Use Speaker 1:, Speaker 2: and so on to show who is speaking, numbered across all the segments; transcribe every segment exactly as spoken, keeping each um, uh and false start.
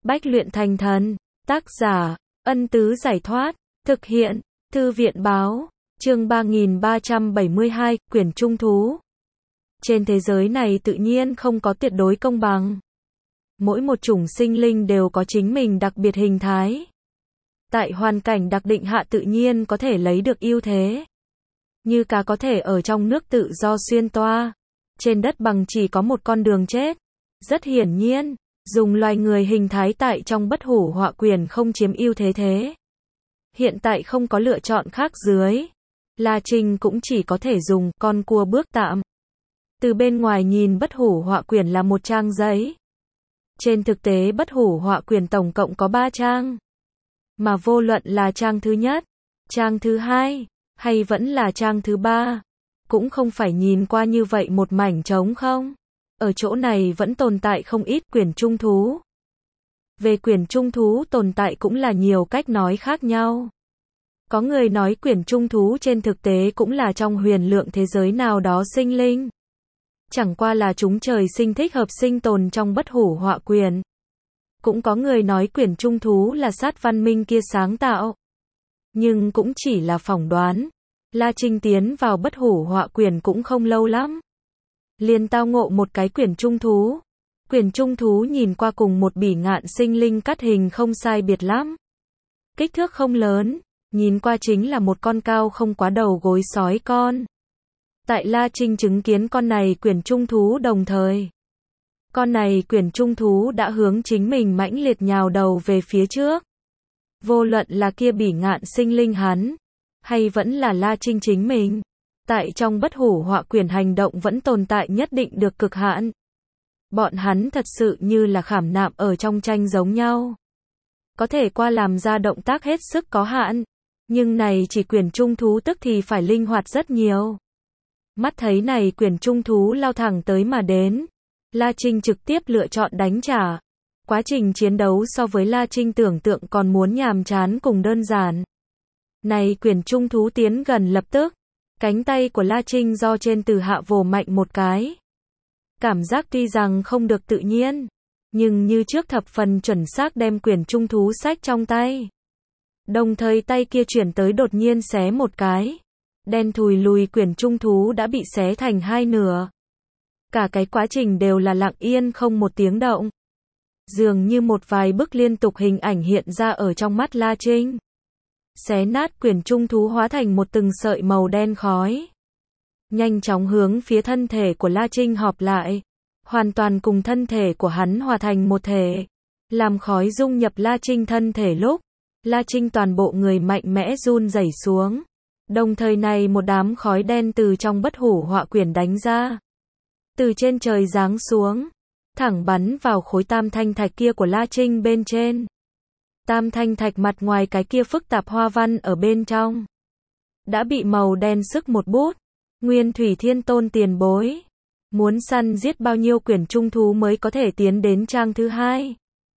Speaker 1: Bách luyện thành thần. Tác giả, Ân Tứ Giải Thoát. Thực hiện, Thư viện Báo. Chương ba nghìn ba trăm bảy mươi hai, Quyển Trung Thú. Trên thế giới này tự nhiên không có tuyệt đối công bằng. Mỗi một chủng sinh linh đều có chính mình đặc biệt hình thái. Tại hoàn cảnh đặc định hạ tự nhiên có thể lấy được ưu thế. Như cá có thể ở trong nước tự do xuyên toa. Trên đất bằng chỉ có một con đường chết. Rất hiển nhiên, dùng loài người hình thái tại trong bất hủ họa quyển không chiếm ưu thế thế. Hiện tại không có lựa chọn khác dưới. La Trinh cũng chỉ có thể dùng con cua bước tạm. Từ bên ngoài nhìn bất hủ họa quyển là một trang giấy. Trên thực tế bất hủ họa quyển tổng cộng có ba trang. Mà vô luận là trang thứ nhất, trang thứ hai, hay vẫn là trang thứ ba, cũng không phải nhìn qua như vậy một mảnh trống không. Ở chỗ này vẫn tồn tại không ít quyển trung thú. Về quyển trung thú tồn tại cũng là nhiều cách nói khác nhau. Có người nói quyển trung thú trên thực tế cũng là trong huyền lượng thế giới nào đó sinh linh. Chẳng qua là chúng trời sinh thích hợp sinh tồn trong bất hủ họa quyển. Cũng có người nói quyển trung thú là sát văn minh kia sáng tạo. Nhưng cũng chỉ là phỏng đoán. La Trinh tiến vào bất hủ họa quyển cũng không lâu lắm. Liền tao ngộ một cái quyển trung thú. Quyển trung thú nhìn qua cùng một bỉ ngạn sinh linh cắt hình không sai biệt lắm. Kích thước không lớn, nhìn qua chính là một con cao không quá đầu gối sói con. Tại La Trinh chứng kiến con này quyển trung thú đồng thời. Con này quyển trung thú đã hướng chính mình mãnh liệt nhào đầu về phía trước. Vô luận là kia bỉ ngạn sinh linh hắn, hay vẫn là La Trinh chính mình. Tại trong bất hủ họa quyển hành động vẫn tồn tại nhất định được cực hạn. Bọn hắn thật sự như là khảm nạm ở trong tranh giống nhau. Có thể qua làm ra động tác hết sức có hạn. Nhưng này chỉ quyển trung thú tức thì phải linh hoạt rất nhiều. Mắt thấy này quyển trung thú lao thẳng tới mà đến. La Trinh trực tiếp lựa chọn đánh trả. Quá trình chiến đấu so với La Trinh tưởng tượng còn muốn nhàm chán cùng đơn giản. Này quyển trung thú tiến gần lập tức. Cánh tay của La Trinh do trên từ hạ vồ mạnh một cái. Cảm giác tuy rằng không được tự nhiên. Nhưng như trước thập phần chuẩn xác đem quyển trung thú xách trong tay. Đồng thời tay kia chuyển tới đột nhiên xé một cái. Đen thùi lùi quyển trung thú đã bị xé thành hai nửa. Cả cái quá trình đều là lặng yên không một tiếng động. Dường như một vài bức liên tục hình ảnh hiện ra ở trong mắt La Trinh. Xé nát quyển trung thú hóa thành một từng sợi màu đen khói. Nhanh chóng hướng phía thân thể của La Trinh họp lại. Hoàn toàn cùng thân thể của hắn hòa thành một thể. Làm khói dung nhập La Trinh thân thể lúc. La Trinh toàn bộ người mạnh mẽ run rẩy xuống. Đồng thời này một đám khói đen từ trong bất hủ họa quyển đánh ra. Từ trên trời giáng xuống. Thẳng bắn vào khối tam thanh thạch kia của La Trinh bên trên. Tam thanh thạch mặt ngoài cái kia phức tạp hoa văn ở bên trong. Đã bị màu đen sức một bút. Nguyên Thủy Thiên Tôn tiền bối. Muốn săn giết bao nhiêu quyển trung thú mới có thể tiến đến trang thứ hai?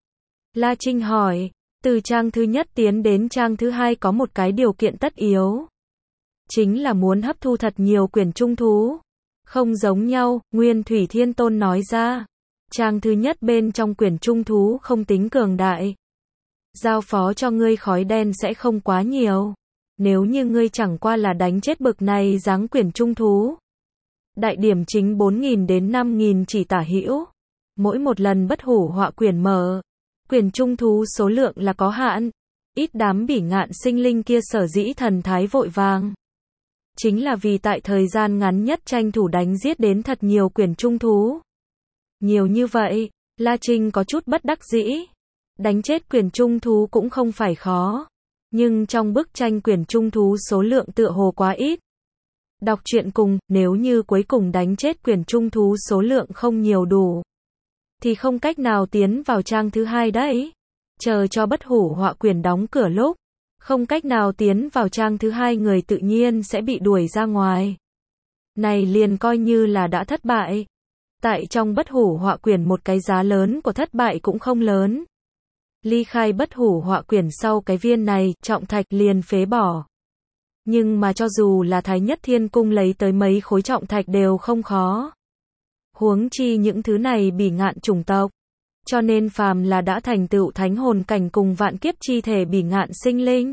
Speaker 1: La Trinh hỏi. Từ trang thứ nhất tiến đến trang thứ hai có một cái điều kiện tất yếu. Chính là muốn hấp thu thật nhiều quyển trung thú. Không giống nhau, Nguyên Thủy Thiên Tôn nói ra. Trang thứ nhất bên trong quyển trung thú không tính cường đại. Giao phó cho ngươi khói đen sẽ không quá nhiều. Nếu như ngươi chẳng qua là đánh chết bực này dáng quyển trung thú. Đại điểm chính bốn nghìn đến năm nghìn chỉ tả hữu. Mỗi một lần bất hủ họa quyển mở. Quyển trung thú số lượng là có hạn. Ít đám bỉ ngạn sinh linh kia sở dĩ thần thái vội vàng. Chính là vì tại thời gian ngắn nhất tranh thủ đánh giết đến thật nhiều quyển trung thú. Nhiều như vậy, La Trinh có chút bất đắc dĩ. Đánh chết quyển trung thú cũng không phải khó. Nhưng trong bức tranh quyển trung thú số lượng tựa hồ quá ít. Đọc truyện cùng, nếu như cuối cùng đánh chết quyển trung thú số lượng không nhiều đủ. Thì không cách nào tiến vào trang thứ hai đấy. Chờ cho bất hủ họa quyển đóng cửa lúc. Không cách nào tiến vào trang thứ hai người tự nhiên sẽ bị đuổi ra ngoài. Này liền coi như là đã thất bại. Tại trong bất hủ họa quyển một cái giá lớn của thất bại cũng không lớn. Ly khai bất hủ họa quyển sau cái viên này, trọng thạch liền phế bỏ. Nhưng mà cho dù là Thái Nhất Thiên Cung lấy tới mấy khối trọng thạch đều không khó. Huống chi những thứ này bỉ ngạn chủng tộc. Cho nên phàm là đã thành tựu thánh hồn cảnh cùng vạn kiếp chi thể bỉ ngạn sinh linh,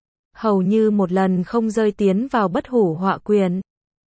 Speaker 1: hầu như một lần không rơi tiến vào bất hủ họa quyền.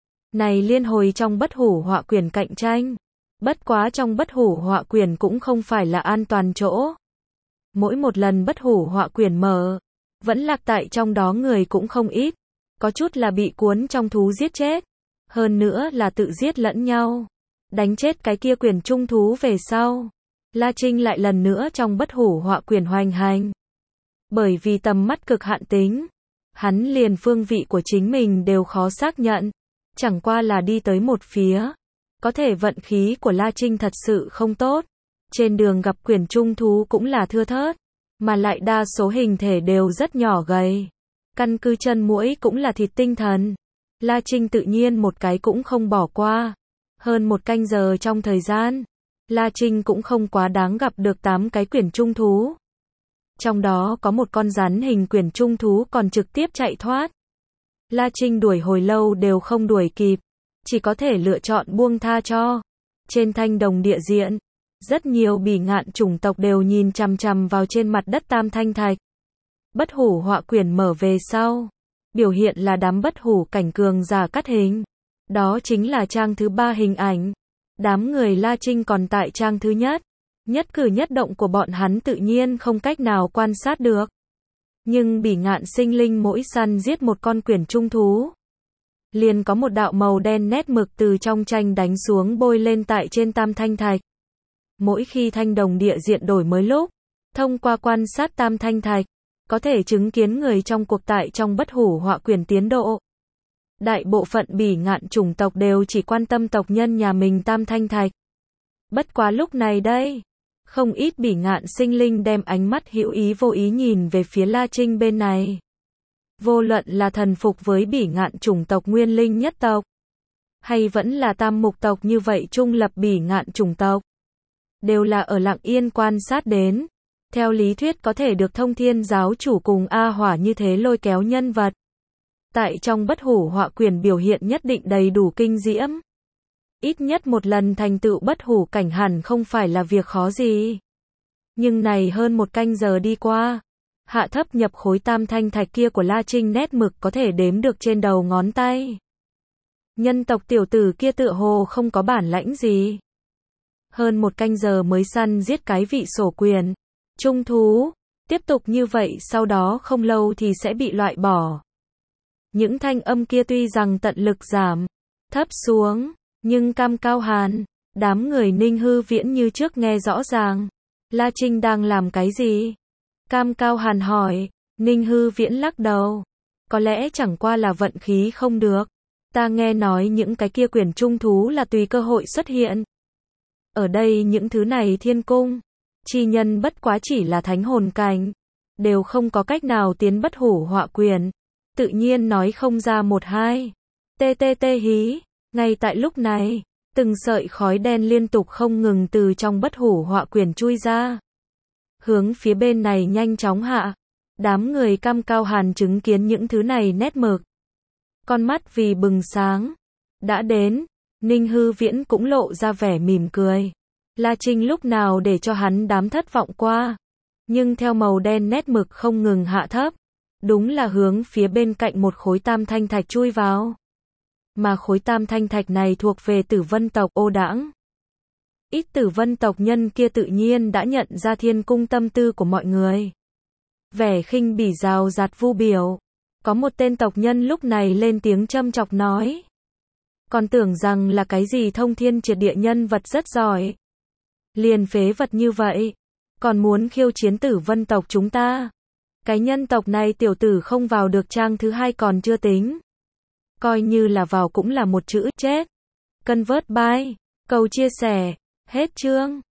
Speaker 1: Này liên hồi trong bất hủ họa quyền cạnh tranh. Bất quá trong bất hủ họa quyền cũng không phải là an toàn chỗ. Mỗi một lần bất hủ họa quyền mở, vẫn lạc tại trong đó người cũng không ít. Có chút là bị cuốn trong thú giết chết. Hơn nữa là tự giết lẫn nhau. Đánh chết cái kia quyền trung thú về sau. La Trinh lại lần nữa trong bất hủ họa quyền hoành hành. Bởi vì tầm mắt cực hạn tính, hắn liền phương vị của chính mình đều khó xác nhận. Chẳng qua là đi tới một phía. Có thể vận khí của La Trinh thật sự không tốt. Trên đường gặp quyền trung thú cũng là thưa thớt. Mà lại đa số hình thể đều rất nhỏ gầy. Căn cứ chân muỗi cũng là thịt tinh thần. La Trinh tự nhiên một cái cũng không bỏ qua. Hơn một canh giờ trong thời gian, La Trinh cũng không quá đáng gặp được tám cái quyển trung thú. Trong đó có một con rắn hình quyển trung thú còn trực tiếp chạy thoát. La Trinh đuổi hồi lâu đều không đuổi kịp, chỉ có thể lựa chọn buông tha cho. Trên thanh đồng địa diện, rất nhiều bỉ ngạn chủng tộc đều nhìn chằm chằm vào trên mặt đất tam thanh thạch. Bất hủ họa quyển mở về sau, biểu hiện là đám bất hủ cảnh cường giả cắt hình. Đó chính là trang thứ ba hình ảnh. Đám người La Trinh còn tại trang thứ nhất. Nhất cử nhất động của bọn hắn tự nhiên không cách nào quan sát được. Nhưng bỉ ngạn sinh linh mỗi săn giết một con quyển trung thú, liền có một đạo màu đen nét mực từ trong tranh đánh xuống bôi lên tại trên tam thanh thạch. Mỗi khi thanh đồng địa diện đổi mới lúc, thông qua quan sát tam thanh thạch, có thể chứng kiến người trong cuộc tại trong bất hủ họa quyển tiến độ. Đại bộ phận bỉ ngạn chủng tộc đều chỉ quan tâm tộc nhân nhà mình tam thanh thạch. Bất quá lúc này đây, không ít bỉ ngạn sinh linh đem ánh mắt hữu ý vô ý nhìn về phía La Trinh bên này. Vô luận là thần phục với bỉ ngạn chủng tộc nguyên linh nhất tộc, hay vẫn là tam mục tộc như vậy trung lập bỉ ngạn chủng tộc, đều là ở lặng yên quan sát đến. Theo lý thuyết có thể được Thông Thiên giáo chủ cùng A Hỏa như thế lôi kéo nhân vật. Tại trong bất hủ họa quyển biểu hiện nhất định đầy đủ kinh diễm. Ít nhất một lần thành tựu bất hủ cảnh hẳn không phải là việc khó gì. Nhưng này hơn một canh giờ đi qua, hạ thấp nhập khối tam thanh thạch kia của La Trinh nét mực có thể đếm được trên đầu ngón tay. Nhân tộc tiểu tử kia tựa hồ không có bản lãnh gì. Hơn một canh giờ mới săn giết cái vị sổ quyền trung thú, tiếp tục như vậy sau đó không lâu thì sẽ bị loại bỏ. Những thanh âm kia tuy rằng tận lực giảm thấp xuống, nhưng Cam Cao Hàn, đám người Ninh Hư Viễn như trước nghe rõ ràng. La Trinh đang làm cái gì? Cam Cao Hàn hỏi. Ninh Hư Viễn lắc đầu. Có lẽ chẳng qua là vận khí không được. Ta nghe nói những cái kia quyển trung thú là tùy cơ hội xuất hiện. Ở đây những thứ này thiên cung, chi nhân bất quá chỉ là thánh hồn cảnh, đều không có cách nào tiến bất hủ họa quyền. Tự nhiên nói không ra một hai. Tê tê tê hí. Ngay tại lúc này, từng sợi khói đen liên tục không ngừng từ trong bất hủ họa quyển chui ra. Hướng phía bên này nhanh chóng hạ. Đám người Cam Cao Hàn chứng kiến những thứ này nét mực. Con mắt vì bừng sáng. Đã đến, Ninh Hư Viễn cũng lộ ra vẻ mỉm cười. La Trinh lúc nào để cho hắn đám thất vọng qua. Nhưng theo màu đen nét mực không ngừng hạ thấp, đúng là hướng phía bên cạnh một khối tam thanh thạch chui vào. Mà khối tam thanh thạch này thuộc về Tử Vân tộc Ô Đãng. Ít Tử Vân tộc nhân kia tự nhiên đã nhận ra thiên cung tâm tư của mọi người. Vẻ khinh bỉ rào rạt vu biểu. Có một tên tộc nhân lúc này lên tiếng châm chọc nói. Còn tưởng rằng là cái gì thông thiên triệt địa nhân vật rất giỏi. Liền phế vật như vậy. Còn muốn khiêu chiến Tử Vân tộc chúng ta. Cái nhân tộc này tiểu tử không vào được trang thứ hai còn chưa tính. Coi như là vào cũng là một chữ chết. Convert by. Cầu chia sẻ. Hết chương.